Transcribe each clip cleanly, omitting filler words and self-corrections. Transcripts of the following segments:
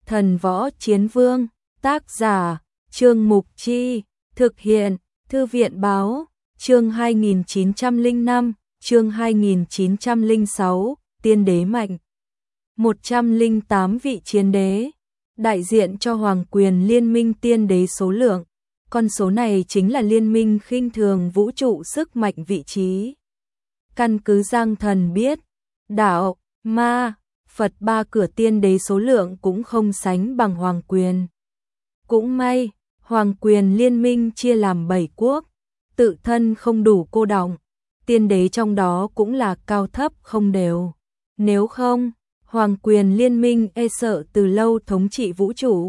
Thần Võ Chiến Vương, tác giả, Trương Mục Chi, thực hiện, Thư viện Báo, chương 2905, chương 2906, Tiên Đế Mạnh. 108 vị chiến đế, đại diện cho Hoàng quyền Liên minh tiên đế số lượng. Con số này chính là liên minh khinh thường vũ trụ sức mạnh vị trí. Căn cứ Giang Thần biết, đạo, ma, Phật ba cửa tiên đế số lượng cũng không sánh bằng Hoàng quyền. Cũng may, Hoàng quyền Liên minh chia làm 7 quốc, tự thân không đủ cô đọng, tiên đế trong đó cũng là cao thấp không đều. Nếu không, Hoàng quyền Liên minh e sợ từ lâu thống trị vũ trụ.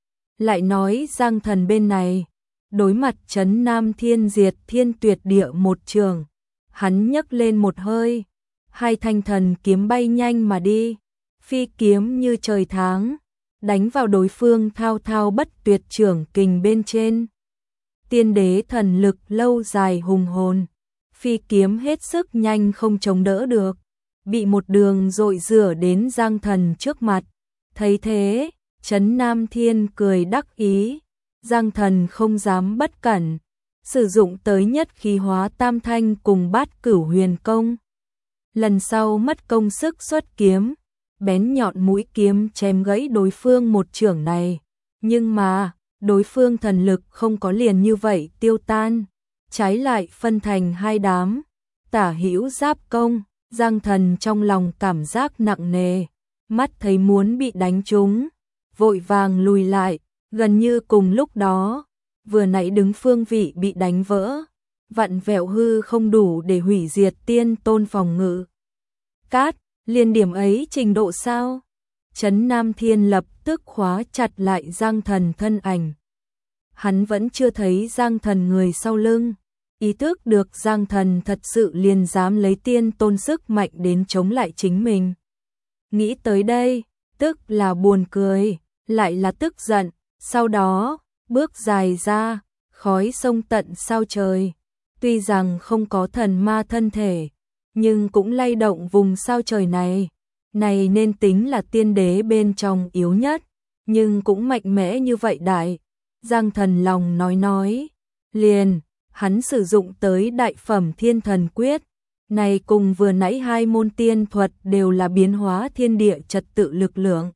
Lại nói Giang Thần bên này, đối mặt trấn Nam Thiên Diệt Thiên Tuyệt Địa một trường, hắn nhấc lên một hơi, hai thanh thần kiếm bay nhanh mà đi, phi kiếm như trời tháng, đánh vào đối phương thao thao bất tuyệt trưởng kình bên trên. Tiên đế thần lực lâu dài hùng hồn, phi kiếm hết sức nhanh không chống đỡ được, bị một đường dội rửa đến Giang Thần trước mặt. Thấy thế, trấn Nam Thiên cười đắc ý, Giang Thần không dám bất cẩn, sử dụng tới nhất khí hóa tam thanh cùng bát cửu huyền công. Lần sau mất công sức xuất kiếm, bén nhọn mũi kiếm chém gãy đối phương một chưởng này, nhưng mà đối phương thần lực không có liền như vậy tiêu tan, trái lại phân thành hai đám, tả hữu giáp công. Giang Thần trong lòng cảm giác nặng nề, mắt thấy muốn bị đánh trúng, vội vàng lùi lại. Gần như cùng lúc đó, vừa nãy đứng phương vị bị đánh vỡ, vặn vẹo hư không đủ để hủy diệt tiên tôn phòng ngự. Cát, liền điểm ấy trình độ sao? Trấn Nam Thiên lập tức khóa chặt lại Giang Thần thân ảnh. Hắn vẫn chưa thấy Giang Thần người sau lưng, ý thức được Giang Thần thật sự liền dám lấy tiên tôn sức mạnh đến chống lại chính mình. Nghĩ tới đây, tức là buồn cười, lại là tức giận. Sau đó, bước dài ra, khói sông tận sao trời. Tuy rằng không có thần ma thân thể, nhưng cũng lay động vùng sao trời này. Này nên tính là tiên đế bên trong yếu nhất, nhưng cũng mạnh mẽ như vậy đại. Giang Thần lòng nói, liền, hắn sử dụng tới đại phẩm thiên thần quyết. Này cùng vừa nãy hai môn tiên thuật đều là biến hóa thiên địa trật tự lực lượng.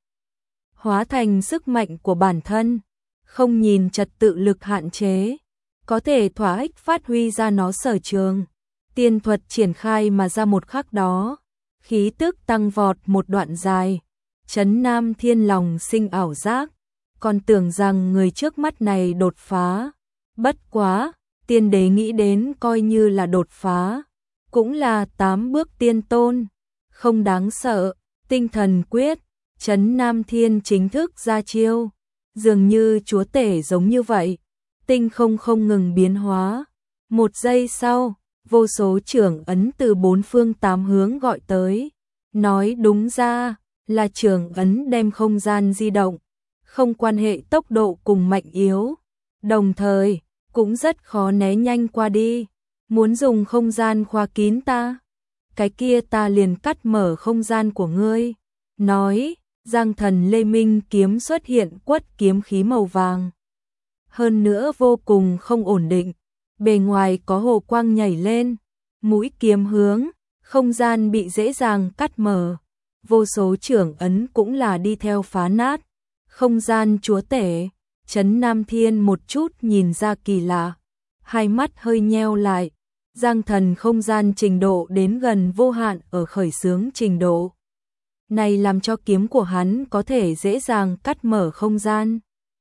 Hóa thành sức mạnh của bản thân, không nhìn trật tự lực hạn chế, có thể thỏa ích phát huy ra nó sở trường. Tiên thuật triển khai mà ra một khắc đó, khí tức tăng vọt một đoạn dài, trấn Nam Thiên lòng sinh ảo giác, còn tưởng rằng người trước mắt này đột phá. Bất quá, tiên đế nghĩ đến coi như là đột phá, cũng là 8 bước tiên tôn, không đáng sợ. Tinh thần quyết, trấn Nam Thiên chính thức ra chiêu, dường như chúa tể giống như vậy, tinh không ngừng biến hóa. Một giây sau, vô số trưởng ấn từ bốn phương tám hướng gọi tới, nói đúng ra là trưởng ấn đem không gian di động, không quan hệ tốc độ cùng mạnh yếu, đồng thời cũng rất khó né nhanh qua đi. Muốn dùng không gian khóa kín ta, cái kia ta liền cắt mở không gian của ngươi. Nói, Giang Thần Lê Minh kiếm xuất hiện quất kiếm khí màu vàng. Hơn nữa vô cùng không ổn định, bề ngoài có hồ quang nhảy lên, mũi kiếm hướng, không gian bị dễ dàng cắt mở. Vô số trưởng ấn cũng là đi theo phá nát. Không gian chúa tể, trấn Nam Thiên một chút nhìn ra kỳ lạ, hai mắt hơi nheo lại. Giang Thần không gian trình độ đến gần vô hạn ở khởi xướng trình độ. Này làm cho kiếm của hắn có thể dễ dàng cắt mở không gian.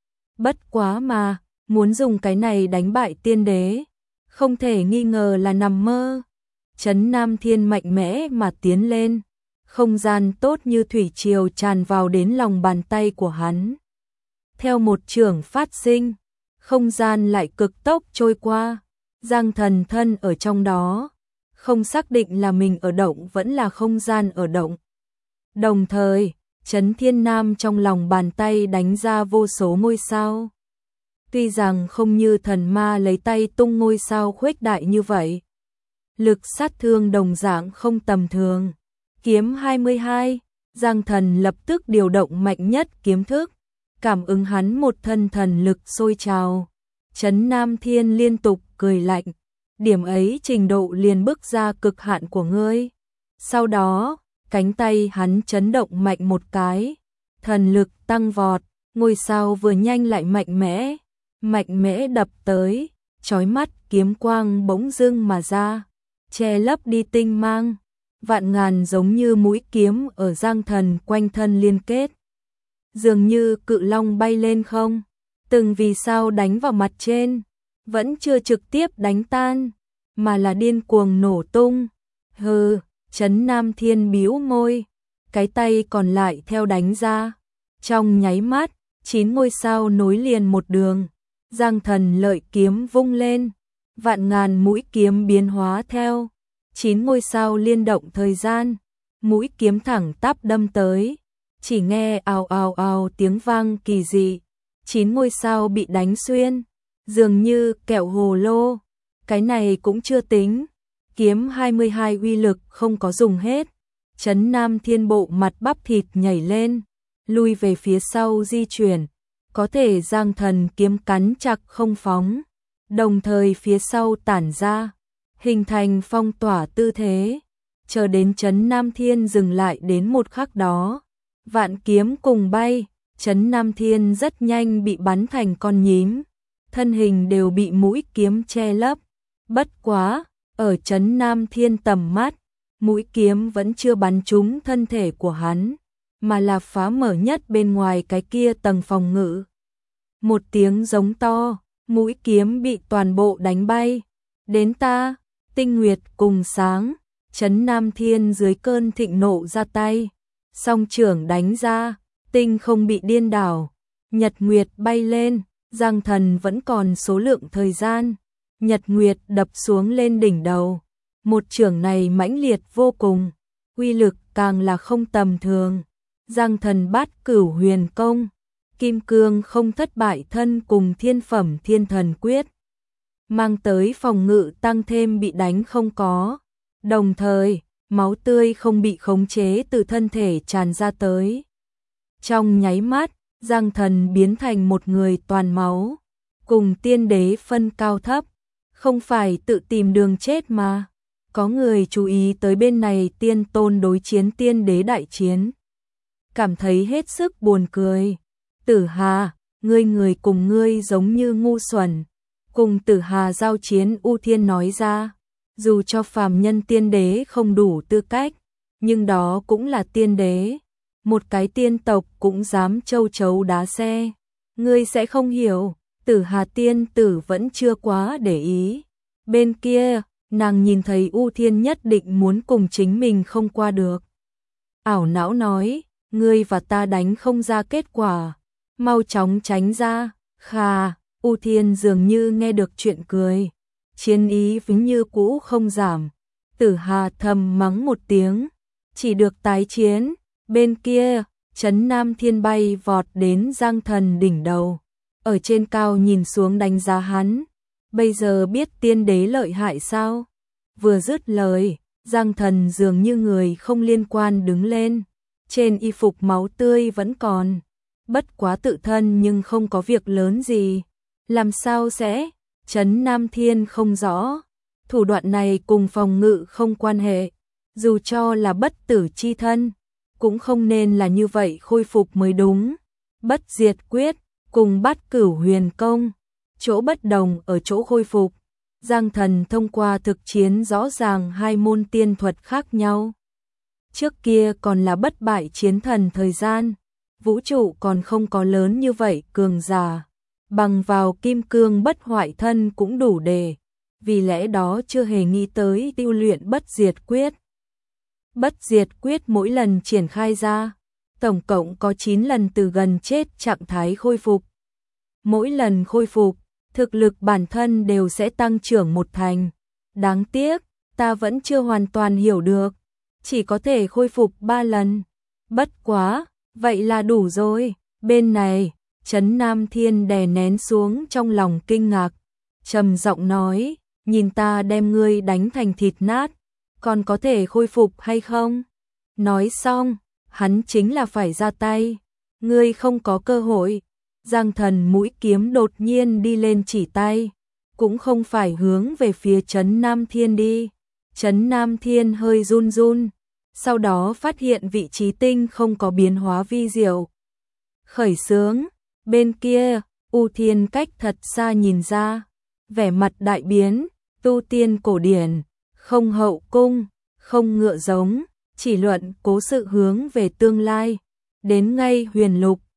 Bất quá mà, muốn dùng cái này đánh bại tiên đế, không thể nghi ngờ là nằm mơ. Trấn Nam Thiên mạnh mẽ mà tiến lên, không gian tốt như thủy triều tràn vào đến lòng bàn tay của hắn. Theo một chưởng phát sinh, không gian lại cực tốc trôi qua. Giang Thần thân ở trong đó, không xác định là mình ở động vẫn là không gian ở động. Đồng thời, Trấn Thiên Nam trong lòng bàn tay đánh ra vô số ngôi sao. Tuy rằng không như thần ma lấy tay tung ngôi sao khuếch đại như vậy, lực sát thương đồng dạng không tầm thường. Kiếm 22, Giang Thần lập tức điều động mạnh nhất kiếm thức, cảm ứng hắn một thân thần lực sôi trào. Trấn Nam Thiên liên tục cười lạnh, điểm ấy trình độ liền bước ra cực hạn của ngươi. Sau đó, cánh tay hắn chấn động mạnh một cái, thần lực tăng vọt, ngôi sao vừa nhanh lại mạnh mẽ đập tới, chói mắt kiếm quang bỗng dưng mà ra, che lấp đi tinh mang, vạn ngàn giống như mũi kiếm ở Giang Thần quanh thân liên kết. Dường như cự long bay lên không, từng vì sao đánh vào mặt trên, vẫn chưa trực tiếp đánh tan, mà là điên cuồng nổ tung. Hừ, Trấn Nam Thiên bĩu môi, cái tay còn lại theo đánh ra. Trong nháy mắt, 9 ngôi sao nối liền một đường, Giang Thần lợi kiếm vung lên, vạn ngàn mũi kiếm biến hóa theo. 9 ngôi sao liên động thời gian, mũi kiếm thẳng tắp đâm tới, chỉ nghe ào ào ào tiếng vang kỳ dị, 9 ngôi sao bị đánh xuyên, dường như kẹo hồ lô. Cái này cũng chưa tính, kiếm 22 uy lực không có dùng hết. Trấn Nam Thiên bộ mặt bắp thịt nhảy lên, lui về phía sau di chuyển, có thể Giang Thần kiếm cắn chặt không phóng, đồng thời phía sau tản ra, hình thành phong tỏa tư thế, chờ đến Trấn Nam Thiên dừng lại đến một khắc đó. Vạn kiếm cùng bay, Trấn Nam Thiên rất nhanh bị bắn thành con nhím, thân hình đều bị mũi kiếm che lấp. Bất quá, ở Trấn Nam Thiên tầm mắt, mũi kiếm vẫn chưa bắn trúng thân thể của hắn, mà là phá mở nhất bên ngoài cái kia tầng phòng ngự. Một tiếng giống to, mũi kiếm bị toàn bộ đánh bay. Đến ta, tinh nguyệt cùng sáng, Trấn Nam Thiên dưới cơn thịnh nộ ra tay, song trưởng đánh ra, tinh không bị điên đảo, nhật nguyệt bay lên, Giang Thần vẫn còn số lượng thời gian, nhật nguyệt đập xuống lên đỉnh đầu. Một chưởng này mãnh liệt vô cùng, uy lực càng là không tầm thường. Giang Thần Bát Cửu Huyền Công, kim cương không thất bại thân cùng thiên phẩm thiên thần quyết, mang tới phòng ngự tăng thêm bị đánh không có, đồng thời máu tươi không bị khống chế từ thân thể tràn ra tới. Trong nháy mắt, Giang Thần biến thành một người toàn máu, cùng tiên đế phân cao thấp, không phải tự tìm đường chết mà. Có người chú ý tới bên này tiên tôn đối chiến tiên đế đại chiến, cảm thấy hết sức buồn cười. Tử Hà, người cùng ngươi giống như ngu xuẩn. Cùng Tử Hà giao chiến, U Thiên nói ra, dù cho phàm nhân tiên đế không đủ tư cách, nhưng đó cũng là tiên đế, một cái tiên tộc cũng dám châu chấu đá xe. Ngươi sẽ không hiểu, Tử Hà tiên tử vẫn chưa quá để ý. Bên kia, nàng nhìn thấy U Thiên nhất định muốn cùng chính mình không qua được, ảo não nói, ngươi và ta đánh không ra kết quả, mau chóng tránh ra. Khà, U Thiên dường như nghe được chuyện cười, chiến ý vĩnh như cũ không giảm. Tử Hà thầm mắng một tiếng, chỉ được tái chiến. Bên kia, Trấn Nam Thiên bay vọt đến Giang Thần đỉnh đầu, ở trên cao nhìn xuống đánh giá hắn. Bây giờ biết tiên đế lợi hại sao? Vừa dứt lời, Giang Thần dường như người không liên quan đứng lên, trên y phục máu tươi vẫn còn, bất quá tự thân nhưng không có việc lớn gì. Làm sao sẽ? Trấn Nam Thiên không rõ, thủ đoạn này cùng phòng ngự không quan hệ, dù cho là bất tử chi thân, cũng không nên là như vậy khôi phục mới đúng. Bất diệt quyết cùng Bát Cửu Huyền Công, chỗ bất đồng ở chỗ khôi phục. Giang Thần thông qua thực chiến rõ ràng hai môn tiên thuật khác nhau. Trước kia còn là bất bại chiến thần thời gian, vũ trụ còn không có lớn như vậy cường giả, bằng vào kim cương bất hoại thân cũng đủ để, vì lẽ đó chưa hề nghĩ tới tu luyện bất diệt quyết. Bất diệt quyết mỗi lần triển khai ra, tổng cộng có 9 lần từ gần chết trạng thái khôi phục. Mỗi lần khôi phục, thực lực bản thân đều sẽ tăng trưởng một thành. Đáng tiếc, ta vẫn chưa hoàn toàn hiểu được, chỉ có thể khôi phục 3 lần. Bất quá, vậy là đủ rồi. Bên này, Trấn Nam Thiên đè nén xuống trong lòng kinh ngạc, trầm giọng nói, nhìn ta đem ngươi đánh thành thịt nát, còn có thể khôi phục hay không? Nói xong, hắn chính là phải ra tay, ngươi không có cơ hội. Giang Thần mũi kiếm đột nhiên đi lên chỉ tay, cũng không phải hướng về phía Trấn Nam Thiên đi. Trấn Nam Thiên hơi run run, sau đó phát hiện vị trí tinh không có biến hóa vi diệu. Khởi xướng, bên kia, U Thiên cách thật xa nhìn ra, vẻ mặt đại biến, tu tiên cổ điển, không hậu cung, không ngựa giống, chỉ luận cố sự hướng về tương lai. Đến ngay Huyền Lục,